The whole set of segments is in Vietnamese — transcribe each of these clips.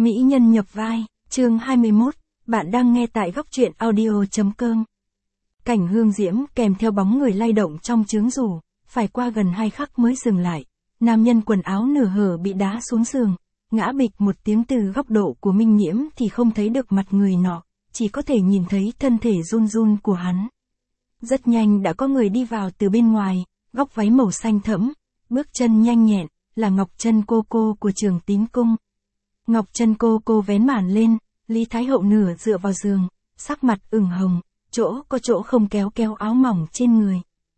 Mỹ nhân nhập vai, chương 21, bạn đang nghe tại góc truyện audio.com. Cảnh hương diễm kèm theo bóng người lay động trong chướng rủ, phải qua gần 2 khắc mới dừng lại. Nam nhân quần áo nửa hở bị đá xuống giường, ngã bịch một tiếng. Từ góc độ của Minh Nhiễm thì không thấy được mặt người nọ, chỉ có thể nhìn thấy thân thể run run của hắn. Rất nhanh đã có người đi vào từ bên ngoài, góc váy màu xanh thẫm, bước chân nhanh nhẹn, là Ngọc Chân cô của Trường Tín Cung. Ngọc Chân cô vén màn lên, Lý Thái Hậu nửa dựa vào giường, sắc mặt ửng hồng, chỗ có chỗ không kéo áo mỏng trên người.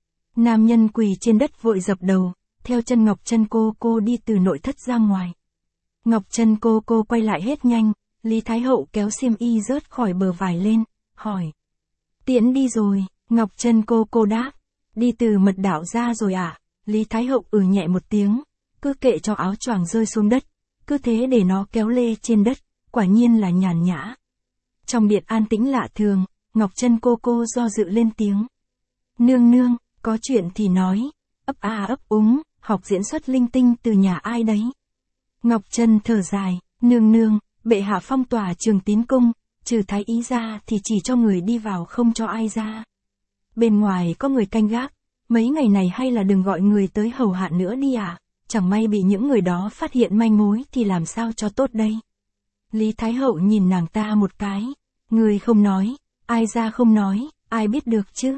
Nam nhân quỳ trên đất vội dập đầu, theo chân Ngọc Chân cô đi từ nội thất ra ngoài. Ngọc Chân cô quay lại hết nhanh, Lý Thái Hậu kéo xiêm y rớt khỏi bờ vải lên, hỏi. Tiễn đi rồi, Ngọc Chân cô đáp. Đi từ mật đạo ra rồi à? Lý Thái Hậu nhẹ một tiếng, cứ kệ cho áo choàng rơi xuống đất, cứ thế để nó kéo lê trên đất, quả nhiên là nhàn nhã. Trong điện an tĩnh lạ thường, Ngọc Chân cô do dự lên tiếng. Nương, có chuyện thì nói, ấp a ấp úng, học diễn xuất linh tinh từ nhà ai đấy? Ngọc Chân thở dài, nương, bệ hạ phong tỏa Trường Tín Cung, trừ thái ý ra thì chỉ cho người đi vào không cho ai ra. Bên ngoài có người canh gác, mấy ngày này hay là đừng gọi người tới hầu hạ nữa đi à, chẳng may bị những người đó phát hiện manh mối thì làm sao cho tốt đây. Lý Thái Hậu nhìn nàng ta một cái, người không nói, ai ra không nói, ai biết được chứ.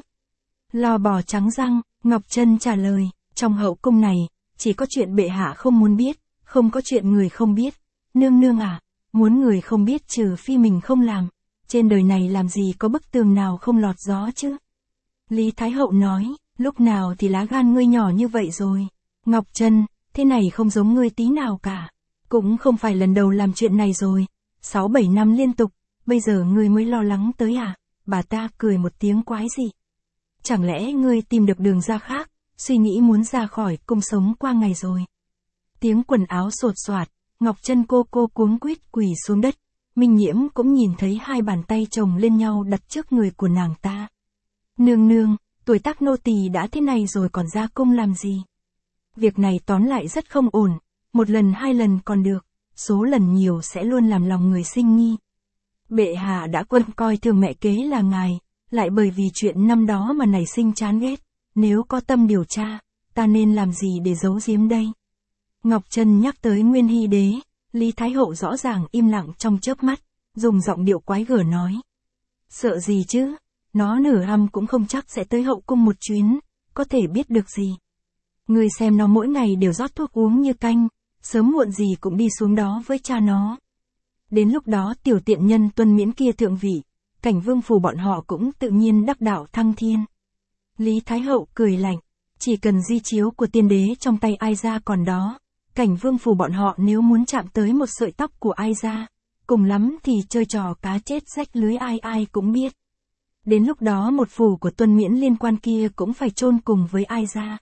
Lò bò trắng răng, Ngọc Chân trả lời, trong hậu cung này, chỉ có chuyện bệ hạ không muốn biết, không có chuyện người không biết. Nương à, muốn người không biết trừ phi mình không làm, trên đời này làm gì có bức tường nào không lọt gió chứ. Lý Thái Hậu nói, lúc nào thì lá gan ngươi nhỏ như vậy rồi. Ngọc Chân, thế này không giống ngươi tí nào cả. Cũng không phải lần đầu làm chuyện này rồi, 6-7 năm liên tục, bây giờ ngươi mới lo lắng tới à? Bà ta cười một tiếng quái dị. Chẳng lẽ ngươi tìm được đường ra khác, suy nghĩ muốn ra khỏi cung sống qua ngày rồi. Tiếng quần áo sột soạt, Ngọc Chân cô cuống quýt quỳ xuống đất. Minh Nhiễm cũng nhìn thấy hai bàn tay chồng lên nhau đặt trước người của nàng ta. Nương, tuổi tác nô tỳ đã thế này rồi còn ra cung làm gì? Việc này tóm lại rất không ổn, 1 lần 2 lần còn được, số lần nhiều sẽ luôn làm lòng người sinh nghi. Bệ hạ đã quân coi thường mẹ kế là ngài, lại bởi vì chuyện năm đó mà nảy sinh chán ghét, nếu có tâm điều tra, ta nên làm gì để giấu giếm đây? Ngọc Chân nhắc tới Nguyên Hy Đế, Lý Thái Hậu rõ ràng im lặng trong chớp mắt, dùng giọng điệu quái gở nói. Sợ gì chứ, nó nửa hăm cũng không chắc sẽ tới hậu cung một chuyến, có thể biết được gì. Người xem nó mỗi ngày đều rót thuốc uống như canh, sớm muộn gì cũng đi xuống đó với cha nó. Đến lúc đó tiểu tiện nhân tuân miễn kia thượng vị, Cảnh Vương phủ bọn họ cũng tự nhiên đắc đạo thăng thiên. Lý Thái Hậu cười lạnh, chỉ cần di chiếu của tiên đế trong tay ai ra còn đó, Cảnh Vương phủ bọn họ nếu muốn chạm tới một sợi tóc của ai ra, cùng lắm thì chơi trò cá chết rách lưới ai cũng biết. Đến lúc đó một phủ của tuân miễn liên quan kia cũng phải chôn cùng với ai ra.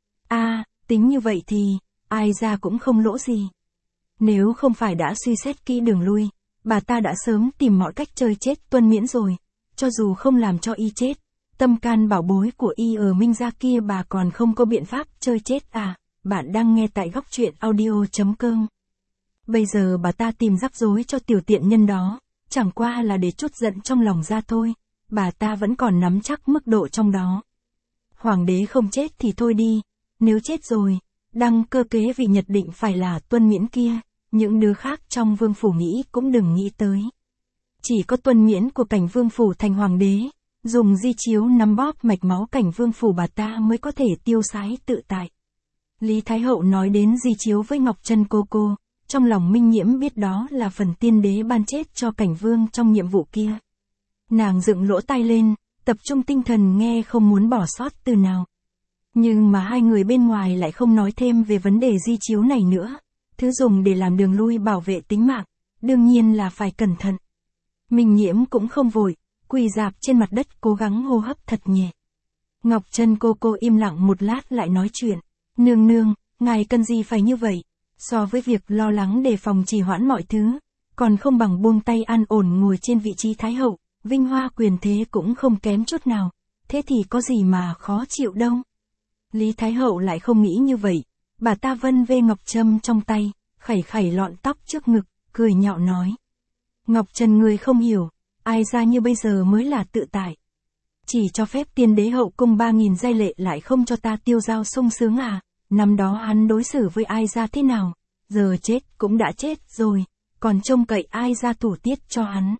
Tính như vậy thì, ai ra cũng không lỗ gì. Nếu không phải đã suy xét kỹ đường lui, bà ta đã sớm tìm mọi cách chơi chết tuân miễn rồi, cho dù không làm cho y chết, tâm can bảo bối của y ở Minh gia kia bà còn không có biện pháp chơi chết à. Bạn đang nghe tại góc truyện audio.com. Bây giờ bà ta tìm rắc rối cho tiểu tiện nhân đó, chẳng qua là để trút giận trong lòng ra thôi, bà ta vẫn còn nắm chắc mức độ trong đó. Hoàng đế không chết thì thôi đi, nếu chết rồi, đăng cơ kế vị nhất định phải là tuân miễn kia, những đứa khác trong vương phủ nghĩ cũng đừng nghĩ tới. Chỉ có tuân miễn của Cảnh Vương phủ thành hoàng đế, dùng di chiếu nắm bóp mạch máu Cảnh Vương phủ bà ta mới có thể tiêu sái tự tại. Lý Thái Hậu nói đến di chiếu với Ngọc Chân cô, trong lòng Minh Nhiễm biết đó là phần tiên đế ban chết cho Cảnh Vương trong nhiệm vụ kia. Nàng dựng lỗ tai lên, tập trung tinh thần nghe không muốn bỏ sót từ nào. Nhưng mà hai người bên ngoài lại không nói thêm về vấn đề di chiếu này nữa, thứ dùng để làm đường lui bảo vệ tính mạng, đương nhiên là phải cẩn thận. Minh Nhiễm cũng không vội, quỳ rạp trên mặt đất cố gắng hô hấp thật nhẹ. Ngọc Chân cô im lặng một lát lại nói chuyện. Nương, ngài cần gì phải như vậy, so với việc lo lắng đề phòng trì hoãn mọi thứ, còn không bằng buông tay an ổn ngồi trên vị trí Thái Hậu, vinh hoa quyền thế cũng không kém chút nào, thế thì có gì mà khó chịu đâu. Lý Thái Hậu lại không nghĩ như vậy, bà ta vân vê ngọc trâm trong tay, khẩy lọn tóc trước ngực, cười nhạo nói. Ngọc Trân ngươi không hiểu, ai ra như bây giờ mới là tự tại. Chỉ cho phép tiên đế hậu cung 3.000 giai lệ lại không cho ta tiêu dao sung sướng à, năm đó hắn đối xử với ai ra thế nào, giờ chết cũng đã chết rồi, còn trông cậy ai ra thủ tiết cho hắn.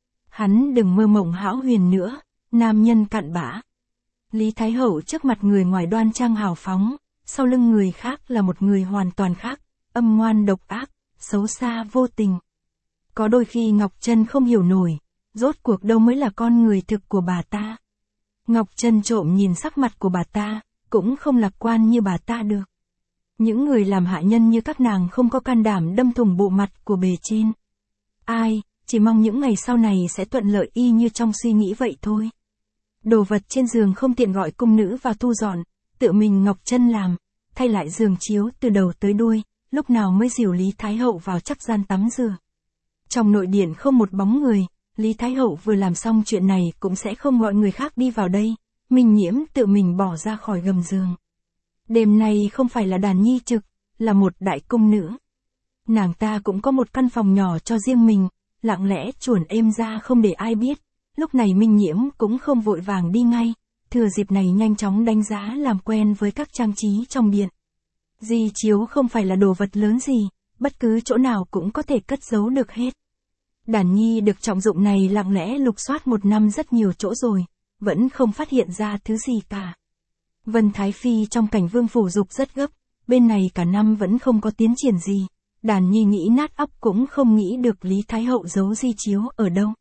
Hắn đừng mơ mộng hão huyền nữa, nam nhân cặn bã. Lý Thái Hậu trước mặt người ngoài đoan trang hào phóng, sau lưng người khác là một người hoàn toàn khác, âm ngoan độc ác, xấu xa vô tình. Có đôi khi Ngọc Trân không hiểu nổi, rốt cuộc đâu mới là con người thực của bà ta. Ngọc Trân trộm nhìn sắc mặt của bà ta, cũng không lạc quan như bà ta được. Những người làm hạ nhân như các nàng không có can đảm đâm thủng bộ mặt của bề trên. Ai, chỉ mong những ngày sau này sẽ thuận lợi y như trong suy nghĩ vậy thôi. Đồ vật trên giường không tiện gọi cung nữ vào thu dọn, tự mình Ngọc Trân làm, thay lại giường chiếu từ đầu tới đuôi, lúc nào mới dìu Lý Thái Hậu vào chắc gian tắm rửa. Trong nội điện không một bóng người, Lý Thái Hậu vừa làm xong chuyện này cũng sẽ không gọi người khác đi vào đây, Minh Nhiễm tự mình bỏ ra khỏi gầm giường. Đêm nay không phải là đàn nhi trực, là một đại cung nữ. Nàng ta cũng có một căn phòng nhỏ cho riêng mình, lặng lẽ chuồn êm ra không để ai biết. Lúc này Minh Nhiễm cũng không vội vàng đi ngay, thừa dịp này nhanh chóng đánh giá làm quen với các trang trí trong điện. Di chiếu không phải là đồ vật lớn gì, bất cứ chỗ nào cũng có thể cất giấu được hết. Đàn nhi được trọng dụng này lặng lẽ lục soát một năm rất nhiều chỗ rồi, vẫn không phát hiện ra thứ gì cả. Vân Thái Phi trong cảnh vương phủ dục rất gấp, bên này cả năm vẫn không có tiến triển gì. Đàn nhi nghĩ nát óc cũng không nghĩ được Lý Thái Hậu giấu di chiếu ở đâu.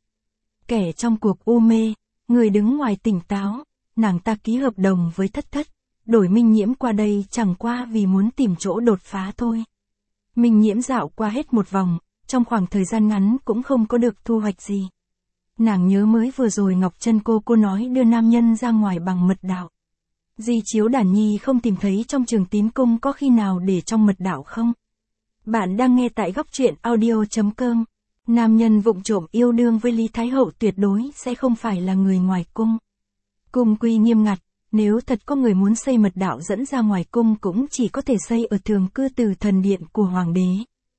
Kẻ trong cuộc u mê, người đứng ngoài tỉnh táo, nàng ta ký hợp đồng với Thất Thất, đổi Minh Nhiễm qua đây chẳng qua vì muốn tìm chỗ đột phá thôi. Minh Nhiễm dạo qua hết một vòng, trong khoảng thời gian ngắn cũng không có được thu hoạch gì. Nàng nhớ mới vừa rồi Ngọc Trân cô nói đưa nam nhân ra ngoài bằng mật đạo. Di chiếu đàn nhi không tìm thấy trong Trường Tín Cung, có khi nào để trong mật đạo không? Bạn đang nghe tại góc truyện audio.com. Nam nhân vụng trộm yêu đương với Lý Thái Hậu tuyệt đối sẽ không phải là người ngoài cung. Cung quy nghiêm ngặt, nếu thật có người muốn xây mật đạo dẫn ra ngoài cung cũng chỉ có thể xây ở thường cư từ thần điện của hoàng đế.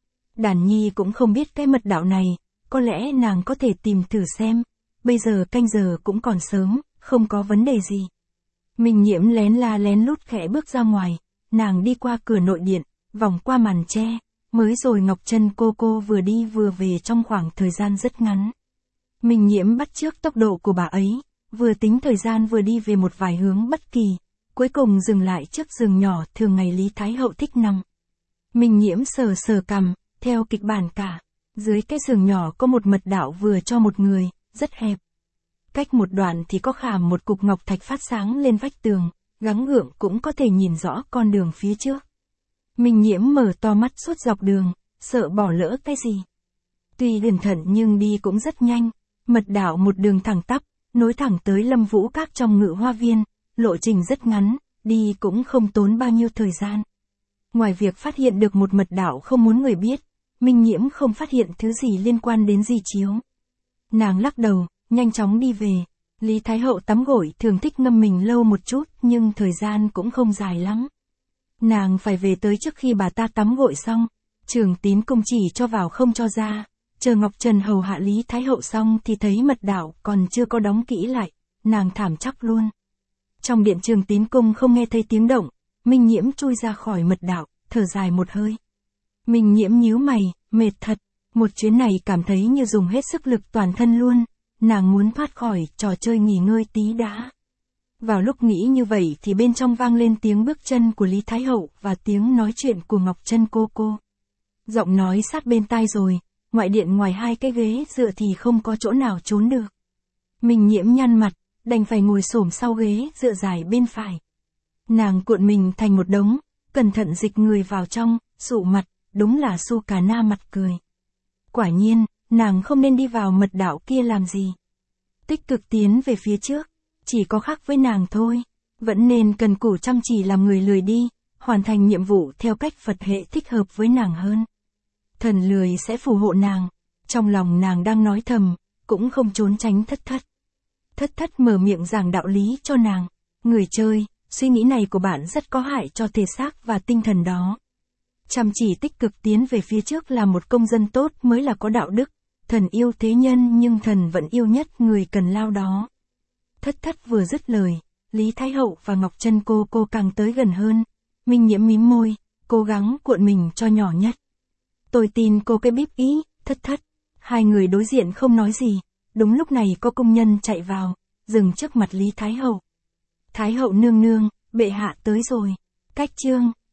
Đàn nhi cũng không biết cái mật đạo này, có lẽ nàng có thể tìm thử xem, bây giờ canh giờ cũng còn sớm, không có vấn đề gì. Minh Nhiễm lén la lén lút khẽ bước ra ngoài, nàng đi qua cửa nội điện, vòng qua màn tre, mới rồi Ngọc Trân cô vừa đi vừa về trong khoảng thời gian rất ngắn. Minh Nhiễm bắt chước tốc độ của bà ấy, vừa tính thời gian vừa đi về một vài hướng bất kỳ, cuối cùng dừng lại trước giường nhỏ thường ngày Lý Thái Hậu thích nằm. Minh Nhiễm sờ cằm, theo kịch bản cả, dưới cái giường nhỏ có một mật đạo vừa cho một người, rất hẹp. Cách một đoạn thì có khảm một cục ngọc thạch phát sáng lên vách tường, gắng gượng cũng có thể nhìn rõ con đường phía trước. Minh Nhiễm mở to mắt suốt dọc đường, sợ bỏ lỡ cái gì. Tuy cẩn thận nhưng đi cũng rất nhanh, mật đạo một đường thẳng tắp, nối thẳng tới Lâm Vũ Các trong Ngự Hoa Viên, lộ trình rất ngắn, đi cũng không tốn bao nhiêu thời gian. Ngoài việc phát hiện được một mật đạo không muốn người biết, Minh Nhiễm không phát hiện thứ gì liên quan đến di chiếu. Nàng lắc đầu, nhanh chóng đi về. Lý Thái Hậu tắm gội thường thích ngâm mình lâu một chút nhưng thời gian cũng không dài lắm. Nàng phải về tới trước khi bà ta tắm gội xong, Trường Tín Cung chỉ cho vào không cho ra, chờ Ngọc Trân hầu hạ Lý Thái Hậu xong thì thấy mật đạo còn chưa có đóng kỹ lại, nàng thảm chắc luôn. Trong điện Trường Tín Cung không nghe thấy tiếng động, Minh Nhiễm chui ra khỏi mật đạo, thở dài một hơi. Minh Nhiễm nhíu mày, mệt thật, một chuyến này cảm thấy như dùng hết sức lực toàn thân luôn, nàng muốn thoát khỏi trò chơi nghỉ ngơi tí đã. Vào lúc nghĩ như vậy thì bên trong vang lên tiếng bước chân của Lý Thái Hậu và tiếng nói chuyện của Ngọc Trân cô. Giọng nói sát bên tai rồi, ngoại điện ngoài hai cái ghế dựa thì không có chỗ nào trốn được. Minh Nhiễm nhăn mặt, đành phải ngồi xổm sau ghế dựa dài bên phải. Nàng cuộn mình thành một đống, cẩn thận dịch người vào trong, sụ mặt, đúng là Su Cà Na mặt cười. Quả nhiên, nàng không nên đi vào mật đạo kia làm gì. Tích cực tiến về phía trước, chỉ có khác với nàng thôi, vẫn nên cần cù chăm chỉ làm người lười đi, hoàn thành nhiệm vụ theo cách Phật hệ thích hợp với nàng hơn. Thần lười sẽ phù hộ nàng, trong lòng nàng đang nói thầm, cũng không trốn tránh Thất Thất. Thất Thất mở miệng giảng đạo lý cho nàng, người chơi, suy nghĩ này của bạn rất có hại cho thể xác và tinh thần đó. Chăm chỉ tích cực tiến về phía trước là một công dân tốt mới là có đạo đức. Thần yêu thế nhân nhưng thần vẫn yêu nhất người cần lao đó. Thất thất vừa dứt lời, Lý Thái Hậu và Ngọc Trân cô càng tới gần hơn. Minh Nhiễm mím môi, cố gắng cuộn mình cho nhỏ nhất. Tôi tin cô cái bíp ý, thất thất. Hai người đối diện không nói gì. Đúng lúc này có công nhân chạy vào, dừng trước mặt Lý Thái Hậu. Thái Hậu nương nương, bệ hạ tới rồi. Cách chương